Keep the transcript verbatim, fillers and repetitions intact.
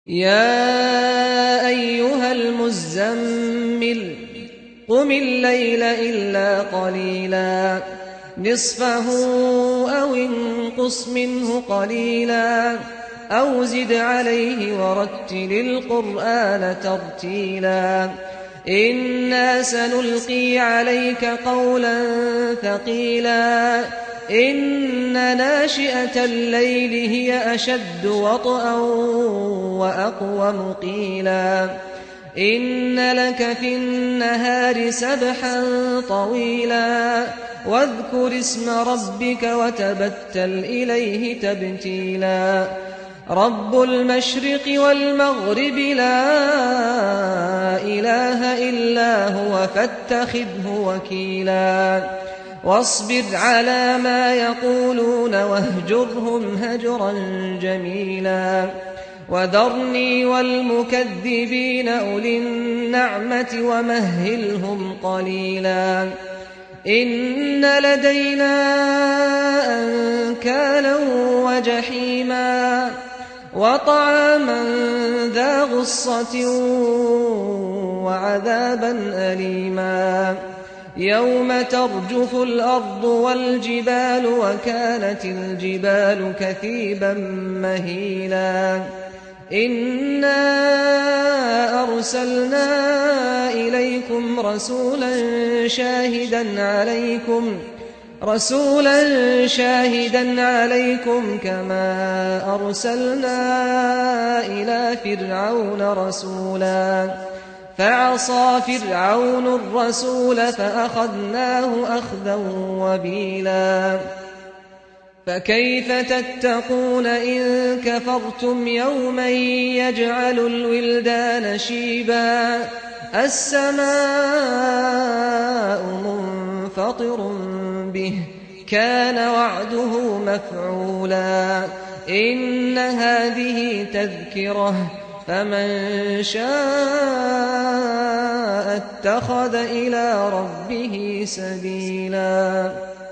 يا أيها المزمل قم الليل إلا قليلا نصفه أو انقص منه قليلا أو زد عليه ورتل القرآن ترتيلا إنا سنلقي عليك قولا ثقيلا إن ناشئة الليل هي أشد وطئا وأقوم قيلا إن لك في النهار سبحا طويلا واذكر اسم ربك وتبتل إليه تبتيلا رب المشرق والمغرب لا إله إلا هو فاتخذه وكيلا واصبر على ما يقولون واهجرهم هجرا جميلا وذرني والمكذبين أولي النعمة ومهلهم قليلا إن لدينا أنكالا وجحيما وطعاما ذا غصة وعذابا أليما يوم ترجف الأرض والجبال وكانت الجبال كثيبا مهيلا إنا أرسلنا إليكم رسولا شاهدا عليكم رسولا شاهدا عليكم كما أرسلنا إلى فرعون رسولا فعصى فرعون الرسول فأخذناه أخذا وبيلا فكيف تتقون إن كفرتم يوما يجعل الولدان شيبا السماء منفطر به كان وعده مفعولا إن هذه تذكرة فمن شاء اتخذ إلى ربه سبيلا.